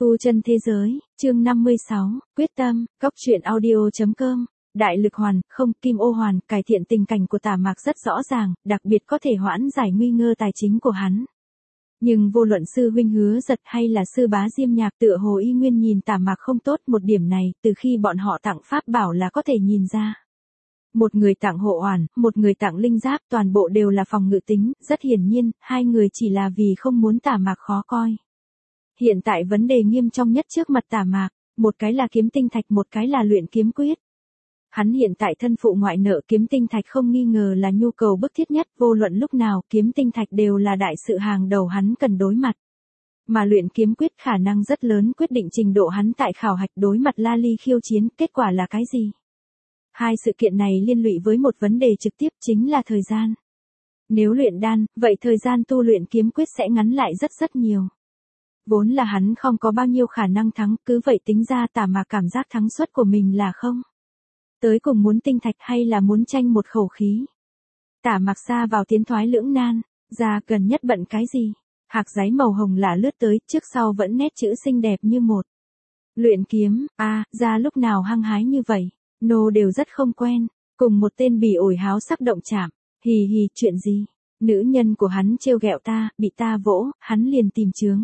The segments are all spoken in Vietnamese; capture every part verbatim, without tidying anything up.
Tu chân thế giới, chương năm mươi sáu, quyết tâm, góc truyện audio chấm com. Đại lực hoàn, không, kim ô hoàn, cải thiện tình cảnh của Tả Mạc rất rõ ràng, đặc biệt có thể hoãn giải nguy ngơ tài chính của hắn. Nhưng vô luận sư huynh Hứa Giật hay là sư bá Diêm Nhạc tựa hồ y nguyên nhìn Tả Mạc không tốt, một điểm này, từ khi bọn họ tặng pháp bảo là có thể nhìn ra. Một người tặng hộ hoàn, một người tặng linh giáp, toàn bộ đều là phòng ngự tính, rất hiển nhiên, hai người chỉ là vì không muốn Tả Mạc khó coi. Hiện tại vấn đề nghiêm trọng nhất trước mặt Tả Mạc, một cái là kiếm tinh thạch, một cái là luyện kiếm quyết. Hắn hiện tại thân phụ ngoại nợ, kiếm tinh thạch không nghi ngờ là nhu cầu bức thiết nhất, vô luận lúc nào kiếm tinh thạch đều là đại sự hàng đầu hắn cần đối mặt. Mà luyện kiếm quyết khả năng rất lớn quyết định trình độ hắn tại khảo hạch đối mặt La Ly khiêu chiến, kết quả là cái gì? Hai sự kiện này liên lụy với một vấn đề trực tiếp, chính là thời gian. Nếu luyện đan, vậy thời gian tu luyện kiếm quyết sẽ ngắn lại rất rất nhiều. Vốn là hắn không có bao nhiêu khả năng thắng, cứ vậy tính ra Tả Mạc cảm giác thắng suất của mình là không. Tới cùng muốn tinh thạch hay là muốn tranh một khẩu khí. Tả Mạc xa vào tiến thoái lưỡng nan, ra gần nhất bận cái gì. Hạc giấy màu hồng lạ lướt tới, trước sau vẫn nét chữ xinh đẹp như một. Luyện kiếm, a à, ra lúc nào hăng hái như vậy, nô đều rất không quen, cùng một tên bỉ ổi háo sắc động chạm, hì hì, chuyện gì, nữ nhân của hắn trêu ghẹo ta, bị ta vỗ, hắn liền tìm chướng.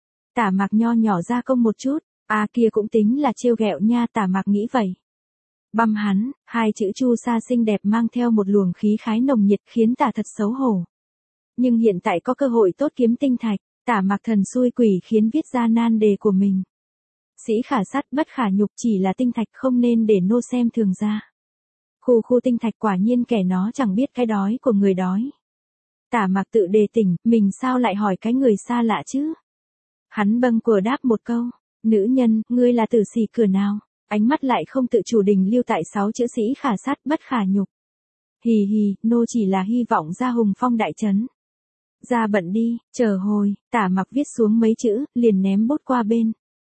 Tả Mạc nho nhỏ ra công một chút, a à, kia cũng tính là trêu ghẹo nha, Tả Mạc nghĩ vậy. Băm hắn, hai chữ chu sa xinh đẹp mang theo một luồng khí khái nồng nhiệt khiến Tả thật xấu hổ. Nhưng hiện tại có cơ hội tốt kiếm tinh thạch, Tả Mạc thần xui quỷ khiến viết ra nan đề của mình. Sĩ khả sát bất khả nhục, chỉ là tinh thạch không nên để nô xem thường ra. Khu khu tinh thạch quả nhiên kẻ nó chẳng biết cái đói của người đói. Tả Mạc tự đề tỉnh, mình sao lại hỏi cái người xa lạ chứ? Hắn bâng quờ đáp một câu, nữ nhân, ngươi là tử sĩ cửa nào? Ánh mắt lại không tự chủ đình lưu tại sáu chữ sĩ khả sát bất khả nhục. Hì hì, nô chỉ là hy vọng ra hùng phong đại trấn. Ra bận đi, chờ hồi, Tả Mạc viết xuống mấy chữ, liền ném bút qua bên.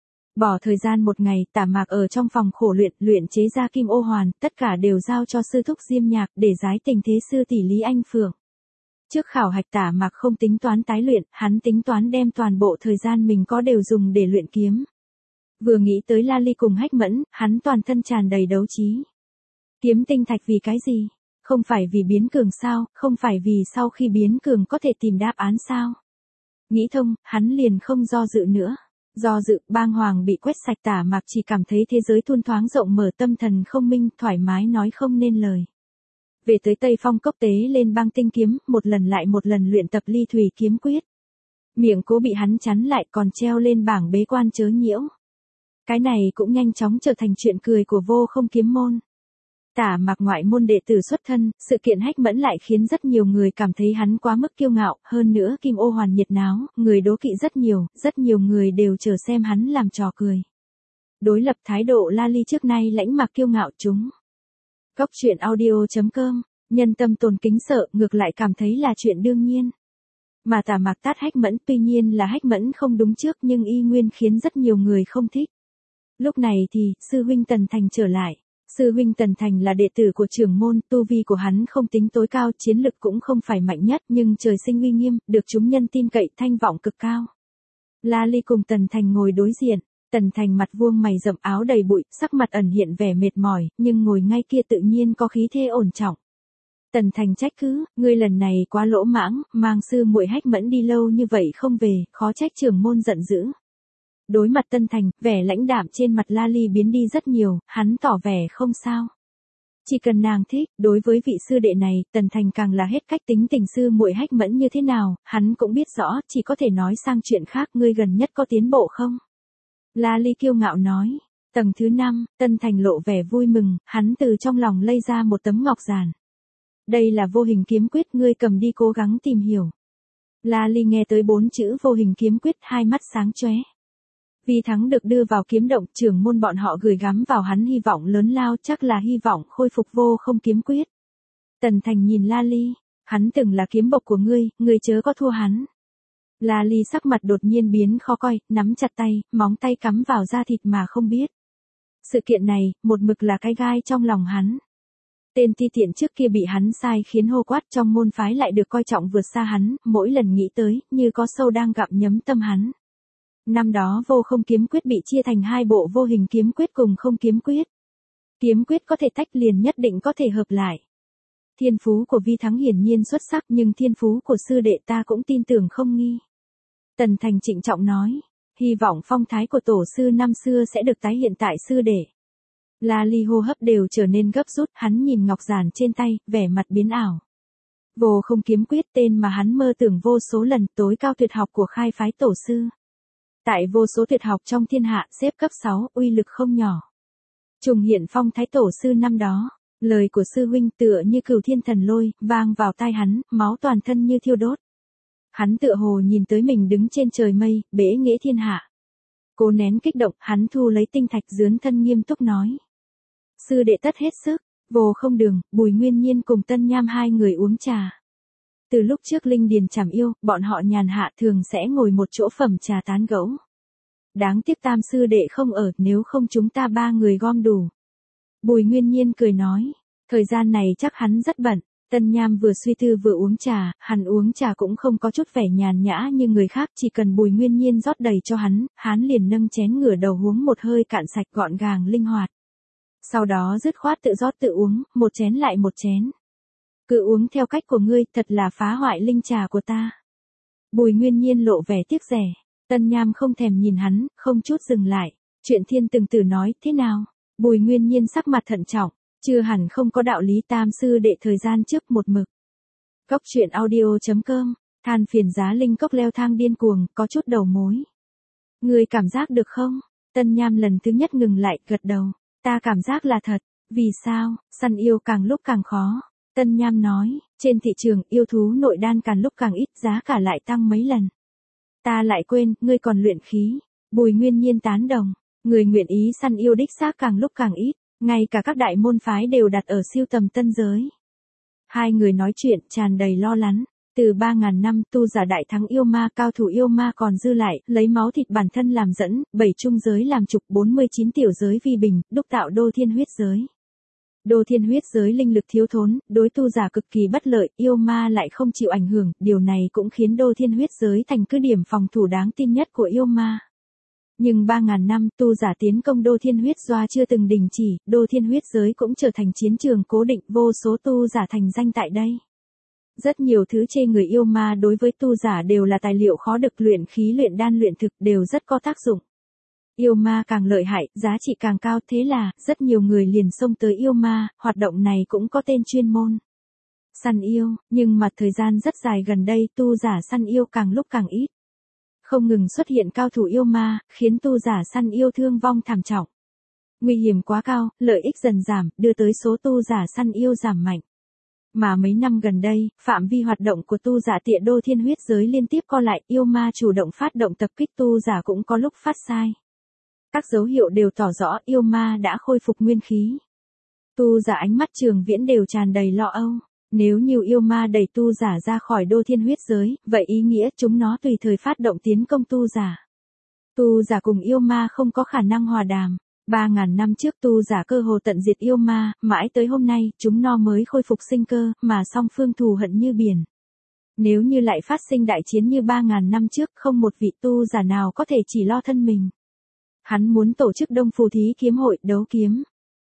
Bỏ thời gian một ngày, Tả Mạc ở trong phòng khổ luyện, luyện chế ra kim ô hoàn, tất cả đều giao cho sư thúc Diêm Nhạc để giái tình thế sư tỷ Lý Anh Phượng. Trước khảo hạch Tả Mạc không tính toán tái luyện, hắn tính toán đem toàn bộ thời gian mình có đều dùng để luyện kiếm. Vừa nghĩ tới La Ly cùng Hách Mẫn, hắn toàn thân tràn đầy đấu trí. Kiếm tinh thạch vì cái gì? Không phải vì biến cường sao, không phải vì sau khi biến cường có thể tìm đáp án sao? Nghĩ thông, hắn liền không do dự nữa. Do dự, bang hoàng bị quét sạch, Tả Mạc chỉ cảm thấy thế giới thôn thoáng rộng mở, tâm thần không minh, thoải mái nói không nên lời. Về tới Tây Phong cốc tế lên băng tinh kiếm, một lần lại một lần luyện tập ly thủy kiếm quyết. Miệng cố bị hắn chắn lại, còn treo lên bảng bế quan chớ nhiễu. Cái này cũng nhanh chóng trở thành chuyện cười của vô không kiếm môn. Tả Mạc ngoại môn đệ tử xuất thân, sự kiện Hách Mẫn lại khiến rất nhiều người cảm thấy hắn quá mức kiêu ngạo, hơn nữa kim ô hoàn nhiệt náo, người đố kỵ rất nhiều, rất nhiều người đều chờ xem hắn làm trò cười. Đối lập thái độ La Ly trước nay lãnh mạc kiêu ngạo chúng. Góc truyện audio chấm com, nhân tâm tồn kính sợ, ngược lại cảm thấy là chuyện đương nhiên. Mà Tả Mạc tát Hách Mẫn, tuy nhiên là Hách Mẫn không đúng trước nhưng y nguyên khiến rất nhiều người không thích. Lúc này thì, sư huynh Tần Thành trở lại. Sư huynh Tần Thành là đệ tử của trưởng môn, tu vi của hắn không tính tối cao, chiến lực cũng không phải mạnh nhất, nhưng trời sinh uy nghiêm, được chúng nhân tin cậy, thanh vọng cực cao. La Ly cùng Tần Thành ngồi đối diện, Tần Thành mặt vuông mày rậm, áo đầy bụi, sắc mặt ẩn hiện vẻ mệt mỏi, nhưng ngồi ngay kia tự nhiên có khí thế ổn trọng. Tần Thành trách cứ, ngươi lần này quá lỗ mãng, mang sư muội Hách Mẫn đi lâu như vậy không về, khó trách trưởng môn giận dữ. Đối mặt Tân Thành, vẻ lãnh đạm trên mặt La Ly biến đi rất nhiều, hắn tỏ vẻ không sao. Chỉ cần nàng thích, đối với vị sư đệ này, Tần Thành càng là hết cách tính tình sư muội Hách Mẫn như thế nào, hắn cũng biết rõ, chỉ có thể nói sang chuyện khác, ngươi gần nhất có tiến bộ không? La Ly kiêu ngạo nói, tầng thứ năm, Tân Thành lộ vẻ vui mừng, hắn từ trong lòng lây ra một tấm ngọc giản. Đây là vô hình kiếm quyết, ngươi cầm đi cố gắng tìm hiểu. La Ly nghe tới bốn chữ vô hình kiếm quyết, hai mắt sáng chóe. Vì thắng được đưa vào kiếm động, trưởng môn bọn họ gửi gắm vào hắn hy vọng lớn lao, chắc là hy vọng khôi phục vô không kiếm quyết. Tần Thành nhìn La Ly, hắn từng là kiếm bộc của ngươi, ngươi chớ có thua hắn. La Ly sắc mặt đột nhiên biến khó coi, nắm chặt tay, móng tay cắm vào da thịt mà không biết. Sự kiện này, một mực là cái gai trong lòng hắn. Tên ti tiện trước kia bị hắn sai khiến hô quát trong môn phái lại được coi trọng vượt xa hắn, mỗi lần nghĩ tới, như có sâu đang gặm nhấm tâm hắn. Năm đó vô không kiếm quyết bị chia thành hai bộ vô hình kiếm quyết cùng không kiếm quyết. Kiếm quyết có thể tách liền nhất định có thể hợp lại. Thiên phú của Vi Thắng hiển nhiên xuất sắc nhưng thiên phú của sư đệ ta cũng tin tưởng không nghi. Tần Thành trịnh trọng nói, hy vọng phong thái của tổ sư năm xưa sẽ được tái hiện tại sư đệ. La Ly hô hấp đều trở nên gấp rút, hắn nhìn ngọc giản trên tay, vẻ mặt biến ảo. Vô không kiếm quyết tên mà hắn mơ tưởng vô số lần, tối cao tuyệt học của khai phái tổ sư. Tại vô số tuyệt học trong thiên hạ xếp cấp sáu, uy lực không nhỏ. Trùng hiện phong thái tổ sư năm đó, lời của sư huynh tựa như cửu thiên thần lôi, vang vào tai hắn, máu toàn thân như thiêu đốt. Hắn tựa hồ nhìn tới mình đứng trên trời mây, bế nghĩa thiên hạ. Cố nén kích động, hắn thu lấy tinh thạch dướn thân nghiêm túc nói. Sư đệ tất hết sức, Vô Không Đường, Bùi Nguyên Nhiên cùng Tân Nham hai người uống trà. Từ lúc trước Linh Điền Trảm Yêu, bọn họ nhàn hạ thường sẽ ngồi một chỗ phẩm trà tán gẫu. Đáng tiếc tam sư đệ không ở, nếu không chúng ta ba người gom đủ. Bùi Nguyên Nhiên cười nói, thời gian này chắc hắn rất bận. Tân Nham vừa suy tư vừa uống trà, hắn uống trà cũng không có chút vẻ nhàn nhã như người khác, chỉ cần Bùi Nguyên Nhiên rót đầy cho hắn, hắn liền nâng chén ngửa đầu uống một hơi cạn sạch gọn gàng linh hoạt. Sau đó dứt khoát tự rót tự uống, một chén lại một chén. Cứ uống theo cách của ngươi, thật là phá hoại linh trà của ta. Bùi Nguyên Nhiên lộ vẻ tiếc rẻ. Tân Nham không thèm nhìn hắn, không chút dừng lại. Chuyện Thiên Từng Tử nói, thế nào? Bùi Nguyên Nhiên sắc mặt thận trọng, chưa hẳn không có đạo lý, tam sư đệ thời gian trước một mực. Cốc truyện audio chấm com, than phiền giá linh cốc leo thang điên cuồng, có chút đầu mối. Ngươi cảm giác được không? Tân Nham lần thứ nhất ngừng lại, gật đầu. Ta cảm giác là thật. Vì sao? Săn yêu càng lúc càng khó. Tân Nham nói, trên thị trường yêu thú nội đan càng lúc càng ít, giá cả lại tăng mấy lần. Ta lại quên, ngươi còn luyện khí. Bùi Nguyên Nhiên tán đồng, người nguyện ý săn yêu đích xác càng lúc càng ít, ngay cả các đại môn phái đều đặt ở siêu tầm tân giới. Hai người nói chuyện tràn đầy lo lắng. Từ ba ngàn năm tu giả đại thắng yêu ma, cao thủ yêu ma còn dư lại, lấy máu thịt bản thân làm dẫn, bảy trung giới làm trục, bốn mươi chín tiểu giới vi bình, đúc tạo đô thiên huyết giới. Đô thiên huyết giới linh lực thiếu thốn, đối tu giả cực kỳ bất lợi, yêu ma lại không chịu ảnh hưởng, điều này cũng khiến đô thiên huyết giới thành cứ điểm phòng thủ đáng tin nhất của yêu ma. Nhưng ba ngàn năm tu giả tiến công đô thiên huyết doa chưa từng đình chỉ, đô thiên huyết giới cũng trở thành chiến trường cố định, vô số tu giả thành danh tại đây. Rất nhiều thứ chê người yêu ma đối với tu giả đều là tài liệu khó được, luyện khí luyện đan luyện thực đều rất có tác dụng. Yêu ma càng lợi hại, giá trị càng cao, thế là, rất nhiều người liền xông tới yêu ma, hoạt động này cũng có tên chuyên môn. Săn yêu, nhưng mà thời gian rất dài gần đây tu giả săn yêu càng lúc càng ít. Không ngừng xuất hiện cao thủ yêu ma, khiến tu giả săn yêu thương vong thảm trọng. Nguy hiểm quá cao, lợi ích dần giảm, đưa tới số tu giả săn yêu giảm mạnh. Mà mấy năm gần đây, phạm vi hoạt động của tu giả tịa đô thiên huyết giới liên tiếp co lại, yêu ma chủ động phát động tập kích tu giả cũng có lúc phát sai. Các dấu hiệu đều tỏ rõ yêu ma đã khôi phục nguyên khí. Tu giả ánh mắt Trường Viễn đều tràn đầy lo âu. Nếu nhiều yêu ma đẩy tu giả ra khỏi đô thiên huyết giới, vậy ý nghĩa chúng nó tùy thời phát động tiến công tu giả. Tu giả cùng yêu ma không có khả năng hòa đàm. Ba ngàn năm trước tu giả cơ hồ tận diệt yêu ma, mãi tới hôm nay, chúng nó mới khôi phục sinh cơ, mà song phương thù hận như biển. Nếu như lại phát sinh đại chiến như ba ngàn năm trước, không một vị tu giả nào có thể chỉ lo thân mình. Hắn muốn tổ chức Đông Phù Thí Kiếm hội, đấu kiếm.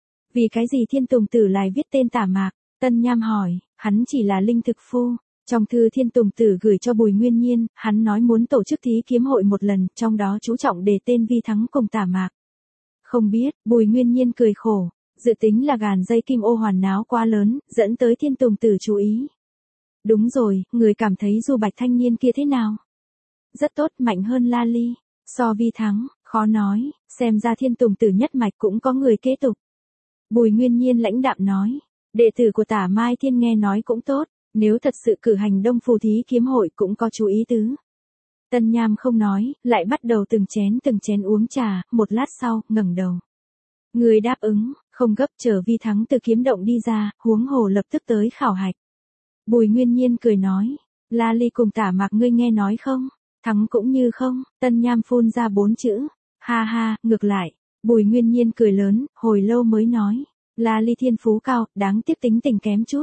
Vì cái gì Thiên Tùng Tử lại viết tên Tả Mạc? Tân Nham hỏi, hắn chỉ là linh thực phu. Trong thư Thiên Tùng Tử gửi cho Bùi Nguyên Nhiên, hắn nói muốn tổ chức thí kiếm hội một lần, trong đó chú trọng đề tên Vi Thắng cùng Tả Mạc. Không biết, Bùi Nguyên Nhiên cười khổ, dự tính là gàn dây kim ô hoàn náo quá lớn, dẫn tới Thiên Tùng Tử chú ý. Đúng rồi, người cảm thấy Du Bạch thanh niên kia thế nào? Rất tốt, mạnh hơn La Ly. So Vi Thắng, khó nói, xem ra Thiên Tùng Tử nhất mạch cũng có người kế tục. Bùi Nguyên Nhiên lãnh đạm nói, đệ tử của Tả Mai Thiên nghe nói cũng tốt, nếu thật sự cử hành Đông Phù Thí Kiếm hội cũng có chú ý tứ. Tân Nham không nói, lại bắt đầu từng chén từng chén uống trà, một lát sau, ngẩng đầu. Người đáp ứng, không gấp, chờ Vi Thắng từ kiếm động đi ra, huống hồ lập tức tới khảo hạch. Bùi Nguyên Nhiên cười nói, La Ly cùng Tả Mạc ngươi nghe nói không? Thắng cũng như không, Tân Nham phun ra bốn chữ. Ha ha, ngược lại. Bùi Nguyên Nhiên cười lớn, hồi lâu mới nói. La Ly thiên phú cao, đáng tiếc tính tình kém chút.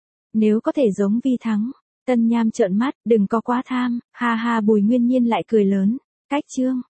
Nếu có thể giống Vi Thắng. Tân Nham trợn mắt, đừng có quá tham. Ha ha, Bùi Nguyên Nhiên lại cười lớn. Cách chương.